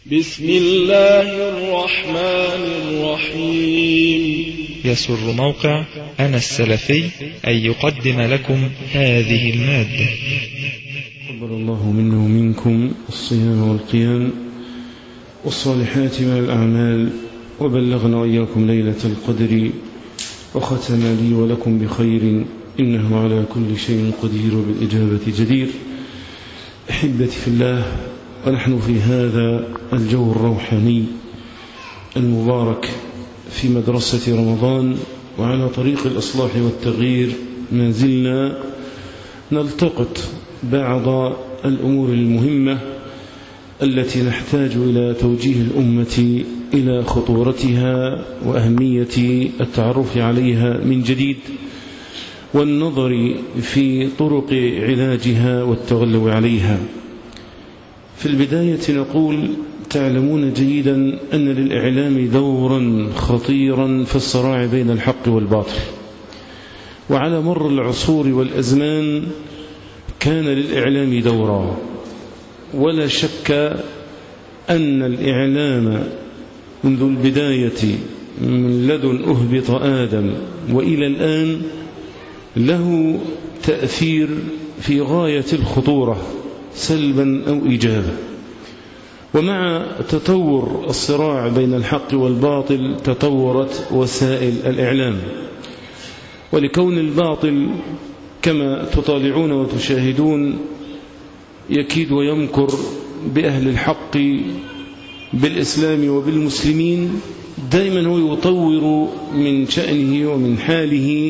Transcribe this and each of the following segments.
بسم الله الرحمن الرحيم. يسر موقع أنا السلفي أن يقدم لكم هذه المادة. قبل الله منا ومنكم الصيام والقيام والصالحات من الأعمال، وبلغنا وإياكم ليلة القدر، وختم لي ولكم بخير، إنه على كل شيء قدير وبالإجابة جدير. أحبتي في الله، ونحن في هذا الجو الروحاني المبارك في مدرسة رمضان، وعلى طريق الإصلاح والتغيير ما زلنا نلتقط بعض الأمور المهمة التي نحتاج إلى توجيه الأمة إلى خطورتها وأهمية التعرف عليها من جديد، والنظر في طرق علاجها والتغلب عليها. في البداية نقول: تعلمون جيدا أن للإعلام دورا خطيرا في الصراع بين الحق والباطل، وعلى مر العصور والأزمان كان للإعلام دورا، ولا شك أن الإعلام منذ البداية من لدن أهبط آدم وإلى الآن له تأثير في غاية الخطورة سلبا أو إيجابا. ومع تطور الصراع بين الحق والباطل تطورت وسائل الإعلام، ولكون الباطل كما تطالعون وتشاهدون يكيد ويمكر بأهل الحق بالإسلام وبالمسلمين، دائما هو يطور من شأنه ومن حاله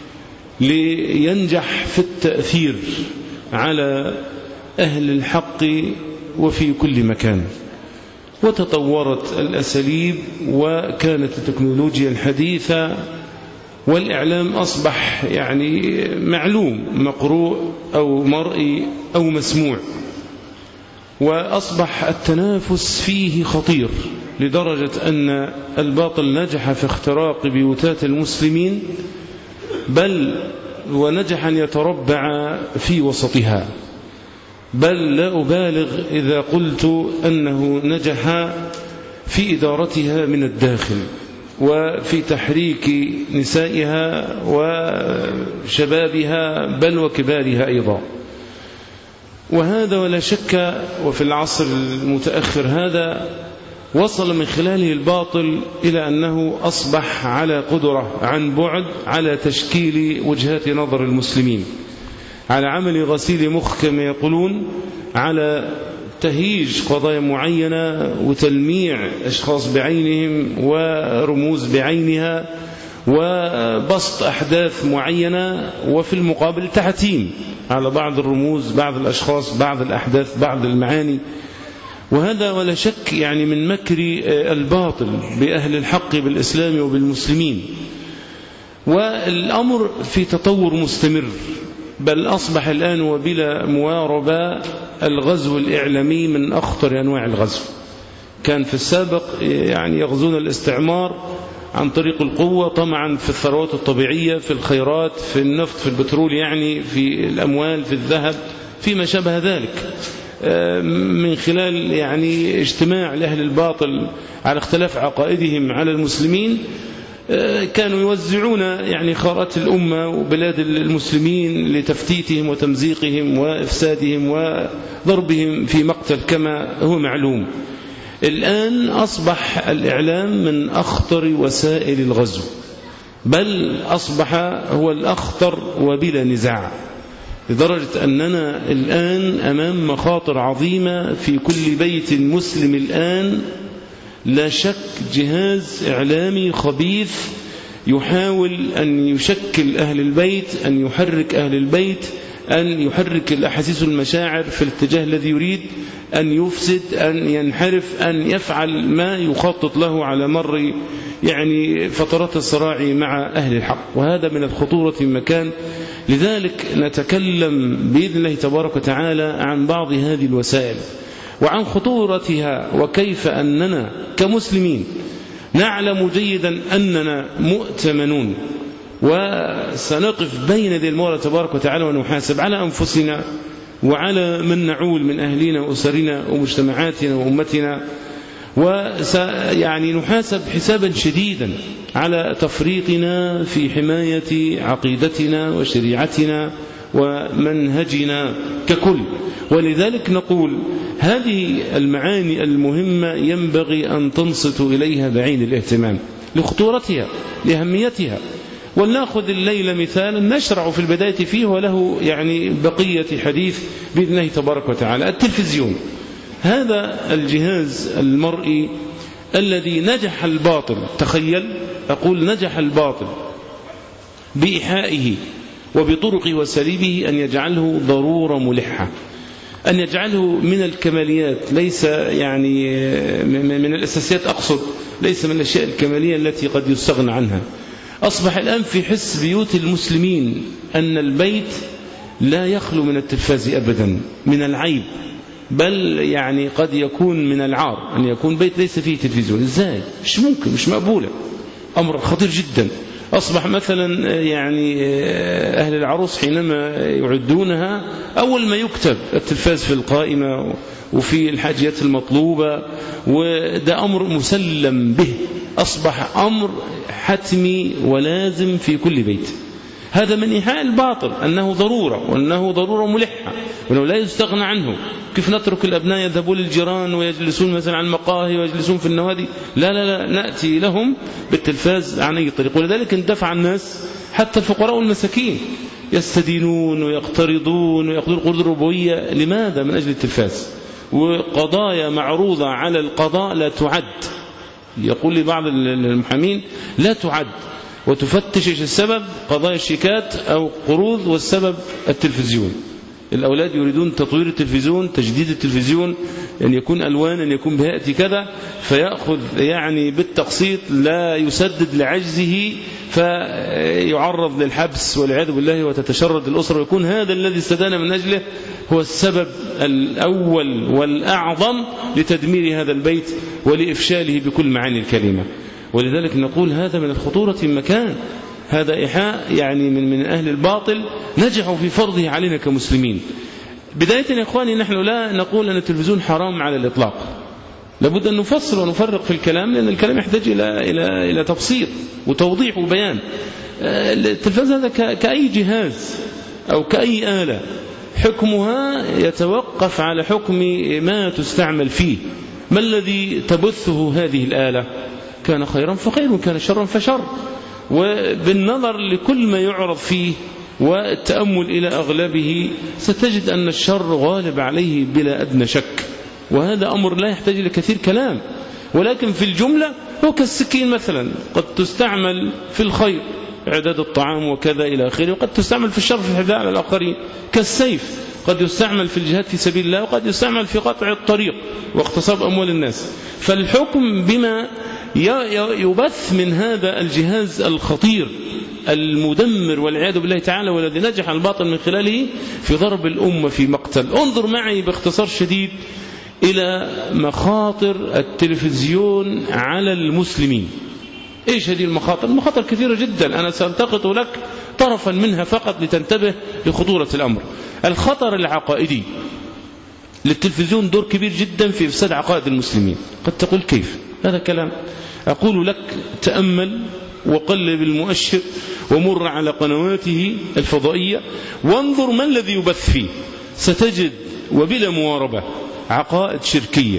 لينجح في التأثير على أهل الحق وفي كل مكان. وتطورت الأساليب، وكانت التكنولوجيا الحديثة، والإعلام أصبح يعني معلوم، مقروء أو مرئي أو مسموع، وأصبح التنافس فيه خطير لدرجة أن الباطل نجح في اختراق بيوتات المسلمين، بل ونجح أن يتربع في وسطها، بل لا أبالغ إذا قلت أنه نجح في إدارتها من الداخل، وفي تحريك نسائها وشبابها بل وكبارها أيضا. وهذا ولا شك، وفي العصر المتأخر هذا وصل من خلاله الباطل إلى أنه أصبح على قدرة عن بعد على تشكيل وجهات نظر المسلمين، على عمل غسيل مخ كما يقولون، على تهيج قضايا معينة وتلميع أشخاص بعينهم ورموز بعينها وبسط أحداث معينة، وفي المقابل تحتيم على بعض الرموز، بعض الأشخاص، بعض الأحداث، بعض المعاني. وهذا ولا شك يعني من مكر الباطل بأهل الحق بالإسلام وبالمسلمين. والأمر في تطور مستمر، بل أصبح الآن وبلا مواربة الغزو الإعلامي من أخطر أنواع الغزو. كان في السابق يعني يغزون الاستعمار عن طريق القوة، طمعا في الثروات الطبيعية، في الخيرات، في النفط، في البترول، يعني في الأموال، في الذهب، فيما شابه ذلك، من خلال يعني اجتماع لأهل الباطل على اختلاف عقائدهم على المسلمين. كانوا يوزعون يعني خارات الأمة وبلاد المسلمين لتفتيتهم وتمزيقهم وإفسادهم وضربهم في مقتل كما هو معلوم. الآن أصبح الإعلام من أخطر وسائل الغزو، بل أصبح هو الأخطر وبلا نزاع، لدرجة أننا الآن أمام مخاطر عظيمة في كل بيت مسلم. الآن لا شك جهاز إعلامي خبيث يحاول أن يشكل أهل البيت، أن يحرك أهل البيت، أن يحرك الأحاسيس والمشاعر في الاتجاه الذي يريد، أن يفسد، أن ينحرف، أن يفعل ما يخطط له على مر يعني فترات الصراع مع أهل الحق. وهذا من الخطورة في مكان. لذلك نتكلم بإذن الله تبارك وتعالى عن بعض هذه الوسائل وعن خطورتها، وكيف أننا كمسلمين نعلم جيدا أننا مؤتمنون، وسنقف بين يدي المولى تبارك وتعالى ونحاسب على أنفسنا وعلى من نعول من أهلنا وأسرنا ومجتمعاتنا وأمتنا ويعني نحاسب حسابا شديدا على تفريطنا في حماية عقيدتنا وشريعتنا ومنهجنا ككل. ولذلك نقول هذه المعاني المهمة ينبغي أن تنصتوا إليها بعين الاهتمام لخطورتها لأهميتها. ولنأخذ الليلة مثالا نشرع في البداية فيه وله يعني بقية حديث بإذن الله تبارك وتعالى. التلفزيون هذا الجهاز المرئي الذي نجح الباطل، تخيل أقول نجح الباطل بإيحائه وبطرق وسليبه أن يجعله ضرورة ملحة، أن يجعله من الكماليات، ليس يعني من الأساسيات، أقصد ليس من الأشياء الكمالية التي قد يستغنى عنها. أصبح الآن في حس بيوت المسلمين أن البيت لا يخلو من التلفاز أبدا، من العيب، بل يعني قد يكون من العار أن يكون بيت ليس فيه تلفزيون. إزاي؟ مش ممكن، مش مقبولة، أمر خطير جدا. أصبح مثلا يعني أهل العروس حينما يعدونها أول ما يكتب التلفاز في القائمة وفي الحاجيات المطلوبة، وده أمر مسلم به، أصبح أمر حتمي ولازم في كل بيت. هذا من إيحاء الباطل أنه ضرورة، وأنه ضرورة ملحة، وأنه لا يستغنى عنه. كيف نترك الأبناء يذهبون للجيران ويجلسون مثلا على المقاهي ويجلسون في النوادي؟ لا لا لا، نأتي لهم بالتلفاز عن أي طريق. ولذلك اندفع الناس حتى الفقراء والمساكين يستدينون ويقترضون ويأخذون القروض الربوية. لماذا؟ من أجل التلفاز. وقضايا معروضة على القضاء لا تعد، يقول لي بعض المحامين لا تعد، وتفتش إيش السبب، قضايا الشيكات أو قروض، والسبب التلفزيون. الأولاد يريدون تطوير التلفزيون، تجديد التلفزيون، أن يكون ألوان، أن يكون بهيئة كذا، فيأخذ يعني بالتقسيط لا يسدد لعجزه، فيعرض للحبس والعياذ بالله، وتتشرد الأسرة، ويكون هذا الذي استدان من أجله هو السبب الأول والأعظم لتدمير هذا البيت ولإفشاله بكل معاني الكلمة. ولذلك نقول هذا من الخطورة مكان، هذا إيحاء يعني من أهل الباطل نجحوا في فرضه علينا كمسلمين. بداية يا إخواني، نحن لا نقول أن التلفزيون حرام على الإطلاق، لابد أن نفصل ونفرق في الكلام، لأن الكلام يحتاج إلى تفصيل وتوضيح وبيان. التلفاز هذا كأي جهاز أو كأي آلة، حكمها يتوقف على حكم ما تستعمل فيه. ما الذي تبثه هذه الآلة؟ كان خيرا فخير، وكان شرا فشر. وبالنظر لكل ما يعرض فيه والتأمل إلى أغلبه ستجد أن الشر غالب عليه بلا أدنى شك، وهذا أمر لا يحتاج إلى كثير كلام. ولكن في الجملة هو كالسكين مثلا، قد تستعمل في الخير، إعداد الطعام وكذا إلى آخره، وقد تستعمل في الشر في الحداء على الآخرين. كالسيف، قد يستعمل في الجهاد في سبيل الله، وقد يستعمل في قطع الطريق واغتصاب أموال الناس. فالحكم بما يبث من هذا الجهاز الخطير المدمر والعياذ بالله تعالى، والذي نجح الباطل من خلاله في ضرب الأمة في مقتل. انظر معي باختصار شديد إلى مخاطر التلفزيون على المسلمين. إيش هذه المخاطر؟ المخاطر كثيرة جدا، أنا سألتقط لك طرفا منها فقط لتنتبه لخطورة الأمر. الخطر العقائدي للتلفزيون دور كبير جدا في إفساد عقائد المسلمين. قد تقول كيف؟ هذا كلام أقول لك، تأمل وقلب المؤشر ومر على قنواته الفضائية وانظر ما الذي يبث فيه. ستجد وبلا مواربة عقائد شركية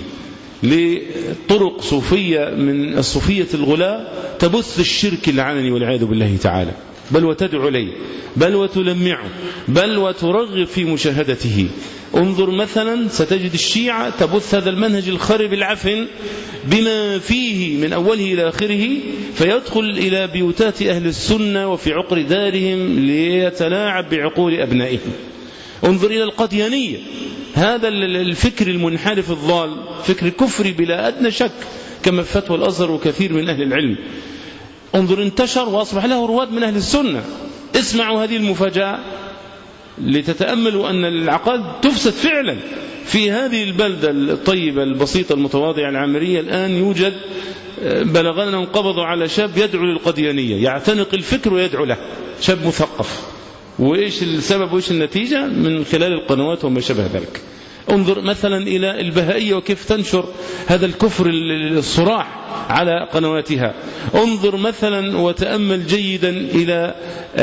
لطرق صوفية من الصوفية الغلاة تبث الشرك العلني والعياذ بالله تعالى، بل وتدعو إليه، بل وتلمعه، بل وترغب في مشاهدته. انظر مثلا ستجد الشيعة تبث هذا المنهج الخرب العفن بما فيه من أوله إلى آخره، فيدخل إلى بيوتات أهل السنة وفي عقر دارهم ليتلاعب بعقول أبنائهم. انظر إلى القديانية، هذا الفكر المنحرف الضال، فكر كفري بلا أدنى شك، كما في فتوى الأزهر وكثير من أهل العلم. انظر انتشر وأصبح له رواد من أهل السنة. اسمعوا هذه المفاجأة لتتأملوا أن العقائد تفسد فعلا في هذه البلدة الطيبة البسيطة المتواضعة العامرية. الآن يوجد بلغنا أنهم قبضوا على شاب يدعو للقديانية، يعتنق الفكر ويدعو له، شاب مثقف. وإيش السبب وإيش النتيجة؟ من خلال القنوات وما شابه ذلك. انظر مثلا إلى البهائية وكيف تنشر هذا الكفر الصراح على قنواتها. انظر مثلا وتأمل جيدا إلى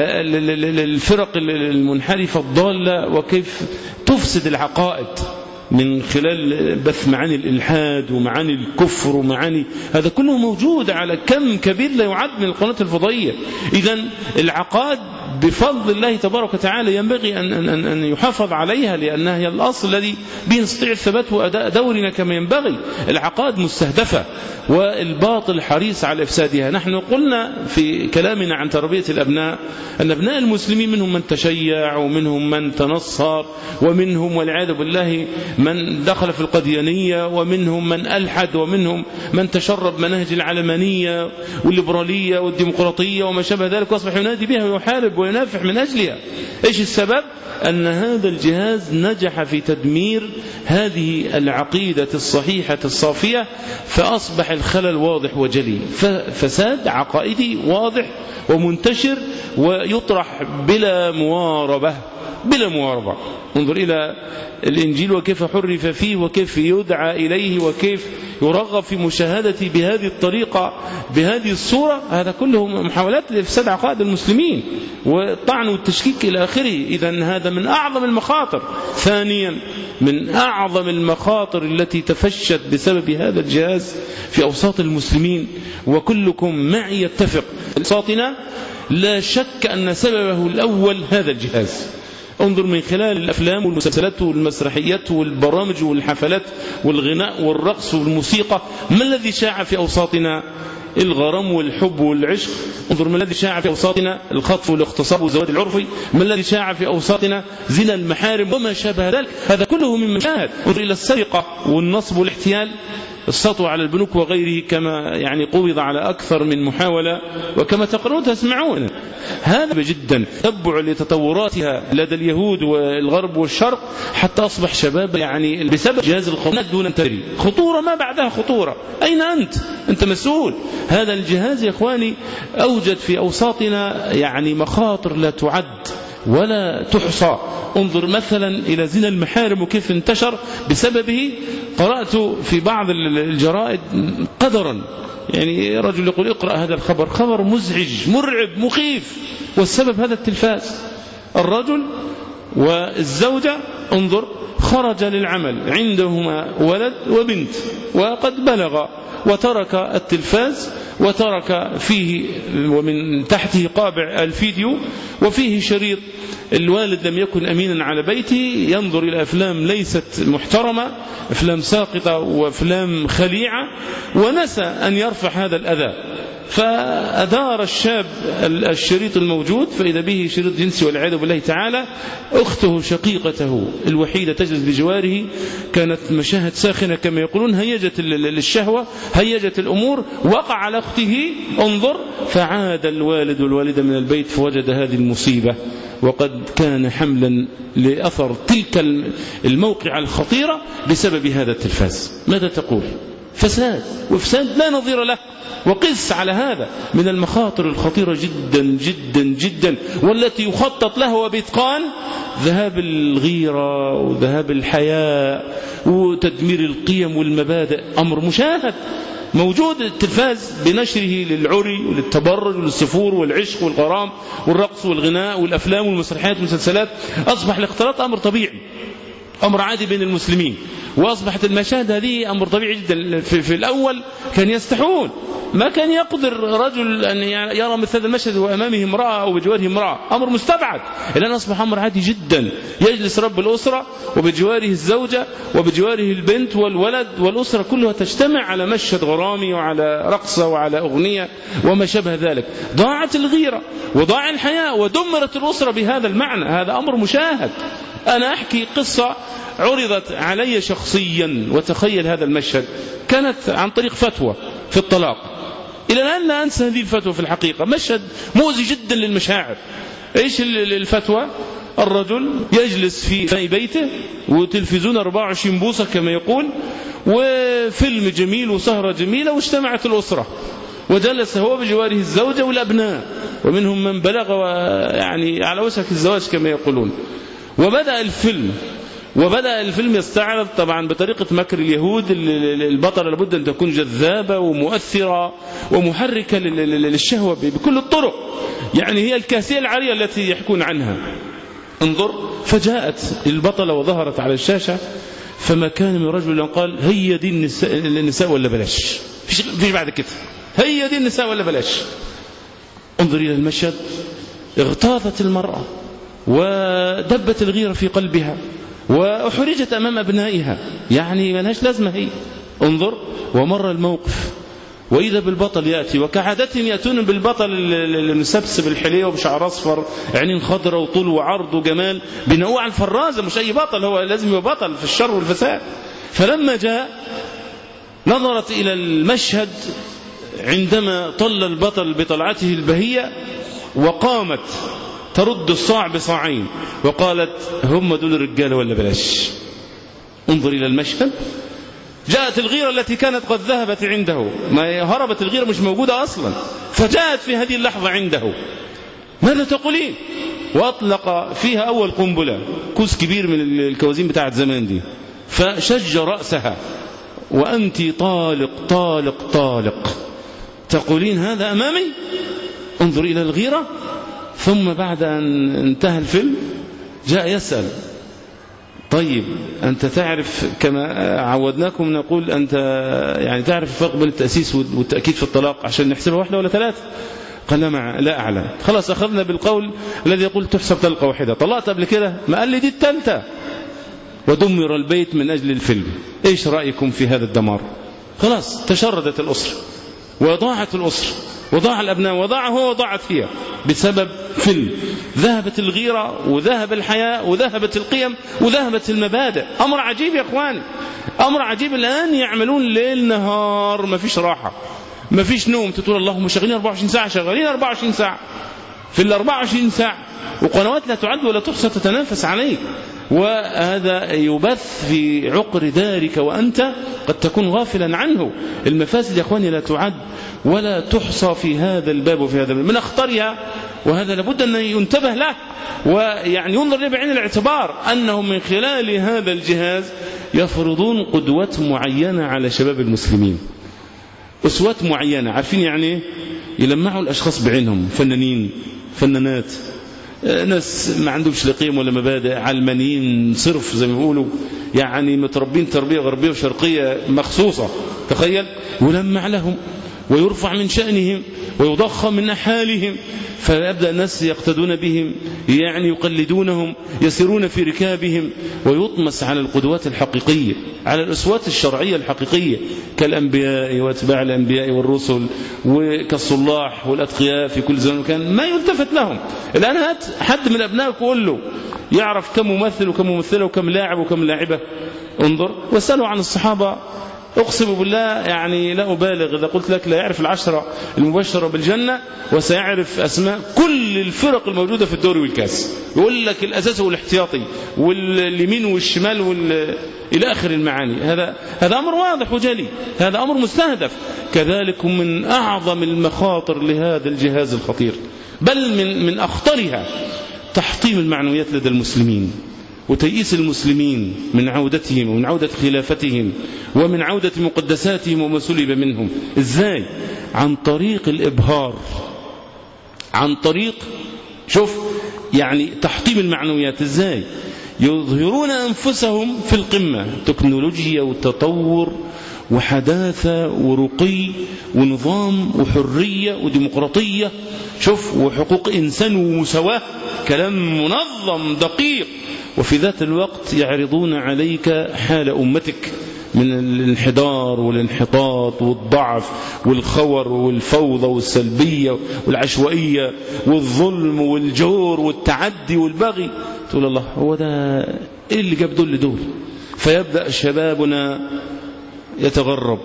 الفرق المنحرفة الضالة وكيف تفسد العقائد من خلال بث معاني الإلحاد ومعاني الكفر ومعاني هذا كله موجود على كم كبير لا يعد من القنوات الفضائية. إذن العقائد بفضل الله تبارك وتعالى ينبغي أن يحافظ عليها، لأنها هي الأصل الذي به نستطيع الثبات وأداء دورنا كما ينبغي. العقائد مستهدفة والباطل حريص على إفسادها. نحن قلنا في كلامنا عن تربية الأبناء أن أبناء المسلمين منهم من تشيع ومنهم من تنصر ومنهم والعياذ بالله من دخل في القديانية ومنهم من ألحد ومنهم من تشرب مناهج العلمانية والليبرالية والديمقراطية وما شابه ذلك، وأصبح ينادي بها ويحارب وينافح من أجلها. إيش السبب؟ أن هذا الجهاز نجح في تدمير هذه العقيدة الصحيحة الصافية، فأصبح الخلل واضح وجلي، فساد عقائدي واضح ومنتشر ويطرح بلا مواربة. انظر إلى الإنجيل وكيف حرف فيه وكيف يدعى إليه وكيف يرغب في مشاهدته بهذه الطريقة بهذه الصورة. هذا كله محاولات لإفساد عقائد المسلمين والطعن والتشكيك إلى آخره. إذن هذا من أعظم المخاطر. ثانيا من أعظم المخاطر التي تفشت بسبب هذا الجهاز في أوساط المسلمين، وكلكم معي يتفق أوساطنا لا شك أن سببه الأول هذا الجهاز. انظر من خلال الأفلام والمسلسلات والمسرحيات والبرامج والحفلات والغناء والرقص والموسيقى، ما الذي شاع في أوساطنا؟ الغرام والحب والعشق. انظر ما الذي شاع في أوساطنا؟ الخطف والاغتصاب والزواج العرفي. ما الذي شاع في أوساطنا؟ زنا المحارم وما شابه ذلك. هذا كله من مشاهد. انظر إلى السرقة والنصب والاحتيال، السطو على البنوك وغيره، كما يعني قبض على أكثر من محاولة وكما تقرؤون تسمعون. هذا جدا تبع لتطوراتها لدى اليهود والغرب والشرق، حتى أصبح شباب يعني بسبب جهاز القومات دون أن تدري خطورة ما بعدها خطورة. أين أنت مسؤول. هذا الجهاز يا إخواني أوجد في أوساطنا يعني مخاطر لا تعد ولا تحصى. انظر مثلا إلى زنا المحارم وكيف انتشر بسببه. قرأت في بعض الجرائد قدرا يعني رجل يقول اقرأ هذا الخبر، خبر مزعج مرعب مخيف، والسبب هذا التلفاز. الرجل والزوجة انظر خرج للعمل، عندهما ولد وبنت وقد بلغ، وترك التلفاز وترك فيه ومن تحته قابع الفيديو وفيه شريط. الوالد لم يكن أمينا على بيته، ينظر إلى أفلام ليست محترمة، أفلام ساقطة وأفلام خليعة، ونسى أن يرفع هذا الأذى. فأدار الشاب الشريط الموجود فإذا به شريط جنسي والعياذ بالله تعالى. أخته شقيقته الوحيدة تجلس بجواره، كانت مشاهد ساخنة كما يقولون، هيجت للشهوة، هيجت الأمور، وقع على أخته. انظر فعاد الوالد والوالدة من البيت فوجد هذه المصيبة، وقد كان حملا لأثر تلك الموقع الخطيرة بسبب هذا التلفاز. ماذا تقول؟ فساد وفساد لا نظير له. وقس على هذا من المخاطر الخطيرة جدا جدا جدا، والتي يخطط له وبإتقان ذهاب الغيرة وذهاب الحياء وتدمير القيم والمبادئ. أمر مشاهد موجود. التلفاز بنشره للعري وللتبرج وللسفور والعشق والغرام والرقص والغناء والأفلام والمسرحيات والمسلسلات، أصبح الاختلاط أمر طبيعي، أمر عادي بين المسلمين. وأصبحت المشاهد هذه أمر طبيعي جدا. في الأول كان يستحون، ما كان يقدر رجل أن يرى مثل هذا المشهد وأمامه امرأة أو بجواره امرأة، أمر مستبعد. الآن أصبح أمر عادي جدا. يجلس رب الأسرة وبجواره الزوجة وبجواره البنت والولد، والأسرة كلها تجتمع على مشهد غرامي وعلى رقصة وعلى أغنية وما شابه ذلك. ضاعت الغيرة وضاع الحياء ودمرت الأسرة بهذا المعنى. هذا أمر مشاهد. أنا أحكي قصة عرضت علي شخصيا، وتخيل هذا المشهد، كانت عن طريق فتوى في الطلاق. إلى الآن لا أنسى هذه الفتوى. في الحقيقة مشهد مؤذي جدا للمشاعر. إيش الفتوى؟ الرجل يجلس في بيته وتلفزيون 24 بوصة كما يقول، وفيلم جميل وسهرة جميلة، واجتمعت الأسرة وجلس هو بجواره الزوجة والأبناء، ومنهم من بلغ يعني على وشك الزواج كما يقولون. وبدأ الفيلم، وبدأ الفيلم يستعرض طبعا بطريقة مكر اليهود. البطلة لابد أن تكون جذابة ومؤثرة ومحركة للشهوة بكل الطرق، يعني هي الكاسية العارية التي يحكون عنها. انظر، فجاءت البطلة وظهرت على الشاشة، فما كان من رجل قال هي دي النساء ولا بلاش، فيش بعد كده، هي دي النساء ولا بلاش. انظر إلى المشهد، اغتاظت المرأة ودبت الغيرة في قلبها وأحرجت أمام أبنائها، يعني ملهاش لازمة هي. انظر، ومر الموقف وإذا بالبطل يأتي، وكعادتهم يأتون بالبطل المسبسب الحليه وبشعر أصفر، عينين خضراء وطول وعرض وجمال، بنوع الفرازة، مش أي بطل، هو لازم يبقى بطل في الشر والفساد. فلما جاء نظرت إلى المشهد عندما طل البطل بطلعته البهية، وقامت ترد الصاع بصاعين وقالت هم دول الرجال ولا بلاش. انظر إلى المشهد، جاءت الغيرة التي كانت قد ذهبت عنده، ما هربت الغيرة مش موجودة أصلا، فجاءت في هذه اللحظة عنده. ماذا تقولين؟ وأطلق فيها أول قنبلة، كوز كبير من الكوازين بتاعت زمان دي، فشج رأسها، وأنت طالق طالق طالق، تقولين هذا أمامي؟ انظر إلى الغيرة. ثم بعد أن انتهى الفيلم جاء يسأل طيب أنت تعرف كما عودناكم نقول أنت يعني تعرف الفرق بين التأسيس والتأكيد في الطلاق عشان نحسبها واحدة ولا ثلاثة؟ قال لا أعلم. خلاص أخذنا بالقول الذي يقول تحسب طلقة واحدة. طلقت قبل كده؟ ما قال لي دي الثالثة. ودمر البيت من أجل الفيلم. إيش رأيكم في هذا الدمار؟ خلاص تشردت الأسرة وضاعت الأسرة وضاع الأبناء وضاع هو وضاعت هي بسبب فيلم. ذهبت الغيرة وذهب الحياء وذهبت القيم وذهبت المبادئ. أمر عجيب يا أخواني، أمر عجيب. الآن يعملون ليل نهار، ما فيش راحة، ما فيش نوم. تقول اللهم شغالين 24 ساعة، شغالين 24 ساعة في ال 24 ساعة، وقنوات لا تعد ولا تحصى تتنافس عليك، وهذا يبث في عقر دارك وأنت قد تكون غافلا عنه. المفاسد يا أخواني لا تعد ولا تحصى في هذا الباب وفي هذا الباب. من أخطرها، وهذا لابد أن ينتبه له ويعني ينظر له بعين الاعتبار، أنهم من خلال هذا الجهاز يفرضون قدوة معينة على شباب المسلمين، أسوات معينة. عارفين يعني يلمعوا الأشخاص بعينهم، فنانين فنانات، ناس ما عندهمش قيم ولا مبادئ، علمانيين صرف زي ما بيقولوا، يعني متربين تربية غربية وشرقية مخصوصة. تخيل، يلمع لهم ويرفع من شأنهم ويضخم من حالهم، فيبدأ الناس يقتدون بهم، يعني يقلدونهم، يسيرون في ركابهم، ويطمس على القدوات الحقيقية، على الأسوات الشرعية الحقيقية كالأنبياء واتباع الأنبياء والرسل، وكالصلاح والأتقياء في كل زمان وكان، ما يلتفت لهم. الآن هات حد من أبنائك وقول له يعرف كم ممثل وكم ممثلة وكم لاعب وكم لاعبة. انظر واسألوا عن الصحابة، أقسم بالله يعني لا أبالغ إذا قلت لك لا يعرف 10 المبشرة بالجنة وسيعرف أسماء كل الفرق الموجودة في الدوري والكاس، يقول لك الأساس والاحتياطي واليمين والشمال إلى آخر المعاني. هذا أمر واضح وجلي، هذا أمر مستهدف. كذلك من أعظم المخاطر لهذا الجهاز الخطير، بل من أخطرها تحطيم المعنويات لدى المسلمين وتيئيس المسلمين من عودتهم ومن عودة خلافتهم ومن عودة مقدساتهم وما سلب منهم. إزاي؟ عن طريق الإبهار، عن طريق شوف يعني تحطيم المعنويات. إزاي؟ يظهرون أنفسهم في القمة، تكنولوجيا وتطور وحداثة ورقي ونظام وحرية وديمقراطية، شوف، وحقوق إنسان ومساواة، كلام منظم دقيق. وفي ذات الوقت يعرضون عليك حال أمتك من الانحدار والانحطاط والضعف والخور والفوضى والسلبية والعشوائية والظلم والجور والتعدي والبغي. تقول الله هو ده إيه اللي جاب دول لدول؟ فيبدأ شبابنا يتغرب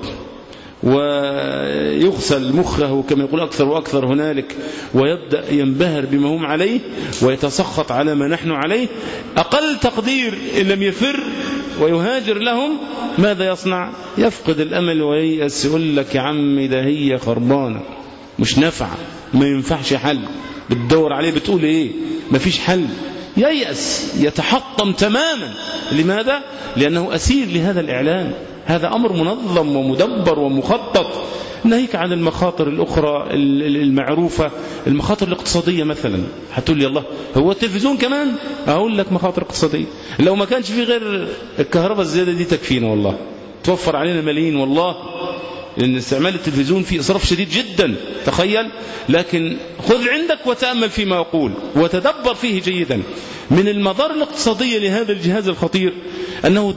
ويغسل مخه كما يقول أكثر وأكثر هنالك، ويبدأ ينبهر بما هم عليه ويتسخط على ما نحن عليه. أقل تقدير إن لم يفر ويهاجر لهم ماذا يصنع؟ يفقد الأمل وييأس، يقول لك يا عمي ده هي خربانة مش نافعة، ما ينفعش حل، بتدور عليه بتقول إيه؟ ما فيش حل. ييأس يتحطم تماما. لماذا؟ لأنه أسير لهذا الإعلام. هذا أمر منظم ومدبر ومخطط. ناهيك عن المخاطر الأخرى المعروفة، المخاطر الاقتصادية مثلا. هتقول لي الله هو التلفزيون كمان؟ أقول لك مخاطر اقتصادية. لو ما كانش فيه غير الكهرباء الزيادة دي تكفينا والله، توفر علينا ملايين والله، لأن استعمال التلفزيون فيه إسراف شديد جدا، تخيل. لكن خذ عندك وتأمل فيما أقول وتدبر فيه جيدا. من المضار الاقتصادية لهذا الجهاز الخطير أنه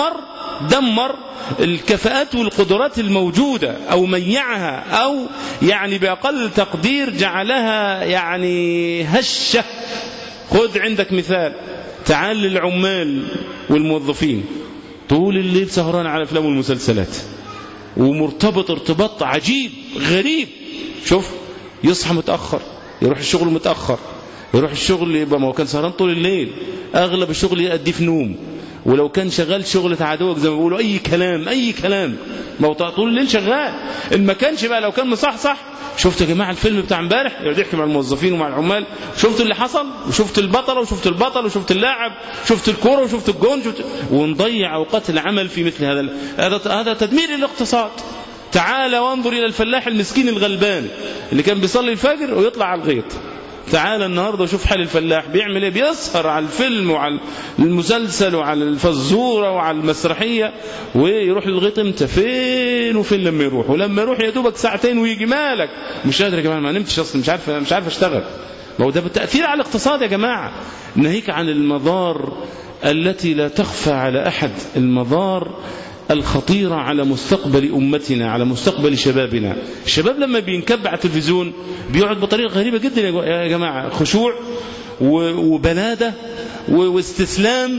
دمر الكفاءات والقدرات الموجودة، أو ميعها، أو يعني بأقل تقدير جعلها يعني هشة. خذ عندك مثال، تعال للعمال والموظفين طول الليل سهران على أفلام والمسلسلات، ومرتبط ارتباط عجيب غريب. شوف، يصحى متأخر، يروح الشغل متأخر، يروح الشغل يبقى ما هو كان سهران طول الليل، أغلب الشغل يؤدي في نوم، ولو كان شغال شغلة عدوك زي ما بيقولوا أي كلام ما هو طول الليل شغال. إن ما كانش بقى لو كان مصحصح. شفتوا يا جماعة الفيلم بتاع امبارح؟ يقعد يحكي مع الموظفين ومع العمال، شفتوا اللي حصل، وشفت البطلة وشفت البطل وشفت اللاعب، شفت الكرة وشفت الجون، ونضيع أوقات العمل في مثل هذا تدمير للاقتصاد. تعال وانظر إلى الفلاح المسكين الغلبان اللي كان بيصلي الفجر ويطلع على الغيط. تعال النهاردة وشوف حال الفلاح بيعمل ايه، بيسهر على الفيلم وعلى المسلسل وعلى الفزورة وعلى المسرحية، ويروح للغيط امتى؟ فين وفين لما يروح، ولما يروح يدوبك ساعتين ويجي مالك مش قادر يا جماعة، ما نمتش اصلا، مش عارف اشتغل. ما هو ده بالتأثير على الاقتصاد يا جماعة. ناهيك عن المضار التي لا تخفى على أحد، المضار الخطيرة على مستقبل أمتنا، على مستقبل شبابنا. الشباب لما بينكب على التلفزيون بيقعد بطريقة غريبة جدا يا جماعة، خشوع وبلادة واستسلام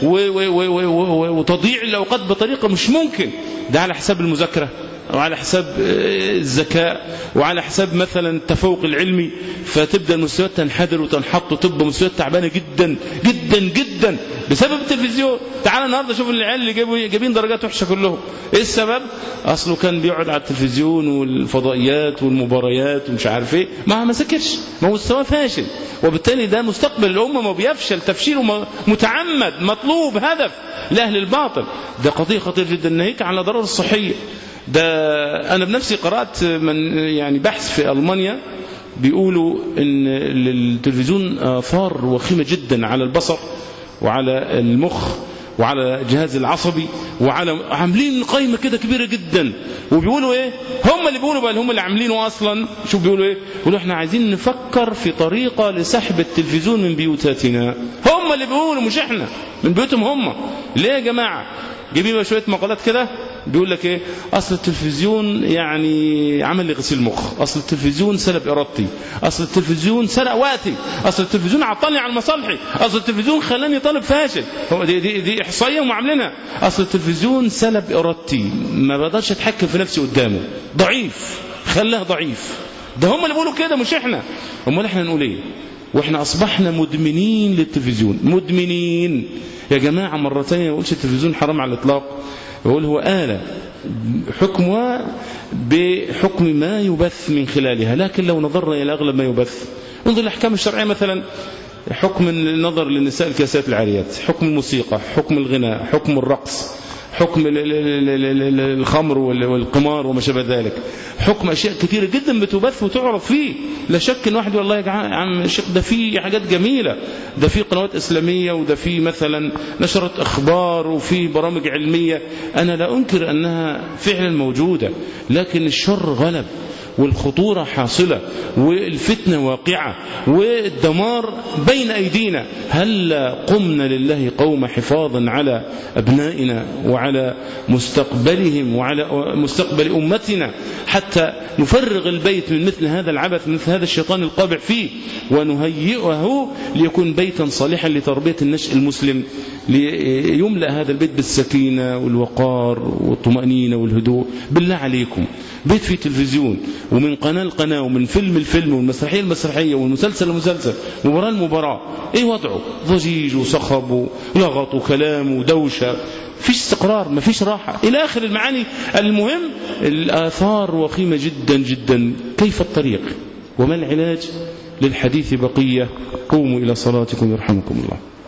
وتضييع الأوقات بطريقة مش ممكن. ده على حساب المذاكرة، وعلى حساب الذكاء، وعلى حساب مثلا التفوق العلمي، فتبدأ المستويات تنحدر وتنحط، وتبقى مستويات تعبانة جدا جدا جدا بسبب التلفزيون. تعال النهارده شوف العيال اللي جايبين درجات وحشة كلهم، ايه السبب؟ اصله كان بيقعد على التلفزيون والفضائيات والمباريات ومش عارف ايه، ما ذاكرش، ما هو مستواه فاشل، وبالتالي ده مستقبل الأمة ما بيفشل، تفشيله متعمد، مطلوب، هدف لأهل الباطل. ده قضية خطيرة جدا. ناهيك على الضرر الصحية. ده أنا بنفسي قرأت يعني بحث في ألمانيا بيقولوا إن التلفزيون آثار وخيمة جدا على البصر وعلى المخ وعلى الجهاز العصبي، وعلى عاملين قائمة كده كبيرة جدا. وبيقولوا ايه؟ هم اللي بيقولوا بقى، هم اللي عاملينه اصلا. شوف بيقولوا ايه؟ بيقولوا احنا عايزين نفكر في طريقة لسحب التلفزيون من بيوتاتنا. هم اللي بيقولوا مش احنا، من بيوتهم هم. ليه يا جماعة؟ جيبين بقى شوية مقالات كده بيقول لك ايه؟ اصل التلفزيون يعني عمل لي غسيل مخ، اصل التلفزيون سلب ارادتي، اصل التلفزيون سرق وقتي، اصل التلفزيون عطلني عن مصالحي، اصل التلفزيون خلاني طالب فاشل. هو دي احصائيه ومعاملينها. اصل التلفزيون سلب ارادتي، ما بقدرش اتحكم في نفسي قدامه، ضعيف، خلاه ضعيف. ده هم اللي بيقولوا كده مش احنا. امال احنا نقول ايه؟ واحنا اصبحنا مدمنين للتلفزيون، مدمنين يا جماعه. مرة ثانيه ما اقولش التلفزيون حرام على الاطلاق، يقول هو آلة حكمها بحكم ما يبث من خلالها. لكن لو نظرنا إلى أغلب ما يبث، انظر الأحكام الشرعية مثلا، حكم النظر للنساء الكاسات العاريات، حكم الموسيقى، حكم الغناء، حكم الرقص، حكم الخمر والقمار وما شابه ذلك، حكم أشياء كثيرة جدا بتبث وتعرف فيه. لا شك ان واحد والله يا عم الشيخ ده فيه حاجات جميلة، ده فيه قنوات إسلامية، وده فيه مثلا نشرة أخبار، وفيه برامج علمية. أنا لا أنكر أنها فعلا موجودة، لكن الشر غلب، والخطورة حاصلة، والفتنة واقعة، والدمار بين أيدينا. هل قمنا لله قوم حفاظا على أبنائنا وعلى مستقبلهم وعلى مستقبل أمتنا، حتى نفرغ البيت من مثل هذا العبث، من مثل هذا الشيطان القابع فيه، ونهيئه ليكون بيتا صالحا لتربية النشء المسلم، ليملأ هذا البيت بالسكينة والوقار والطمأنينة والهدوء. بالله عليكم، بيت فيه تلفزيون، ومن قناة لقناة، ومن فيلم لفيلم، والمسرحية المسرحية، والمسلسل لمسلسل، مباراة لمباراة، ايه وضعه؟ ضجيج وصخب ولغط وكلام ودوشة، فيش استقرار، ما فيش راحة، إلى آخر المعاني. المهم الآثار وخيمة جدا جدا. كيف الطريق وما العلاج؟ للحديث بقية. قوموا إلى صلاتكم يرحمكم الله.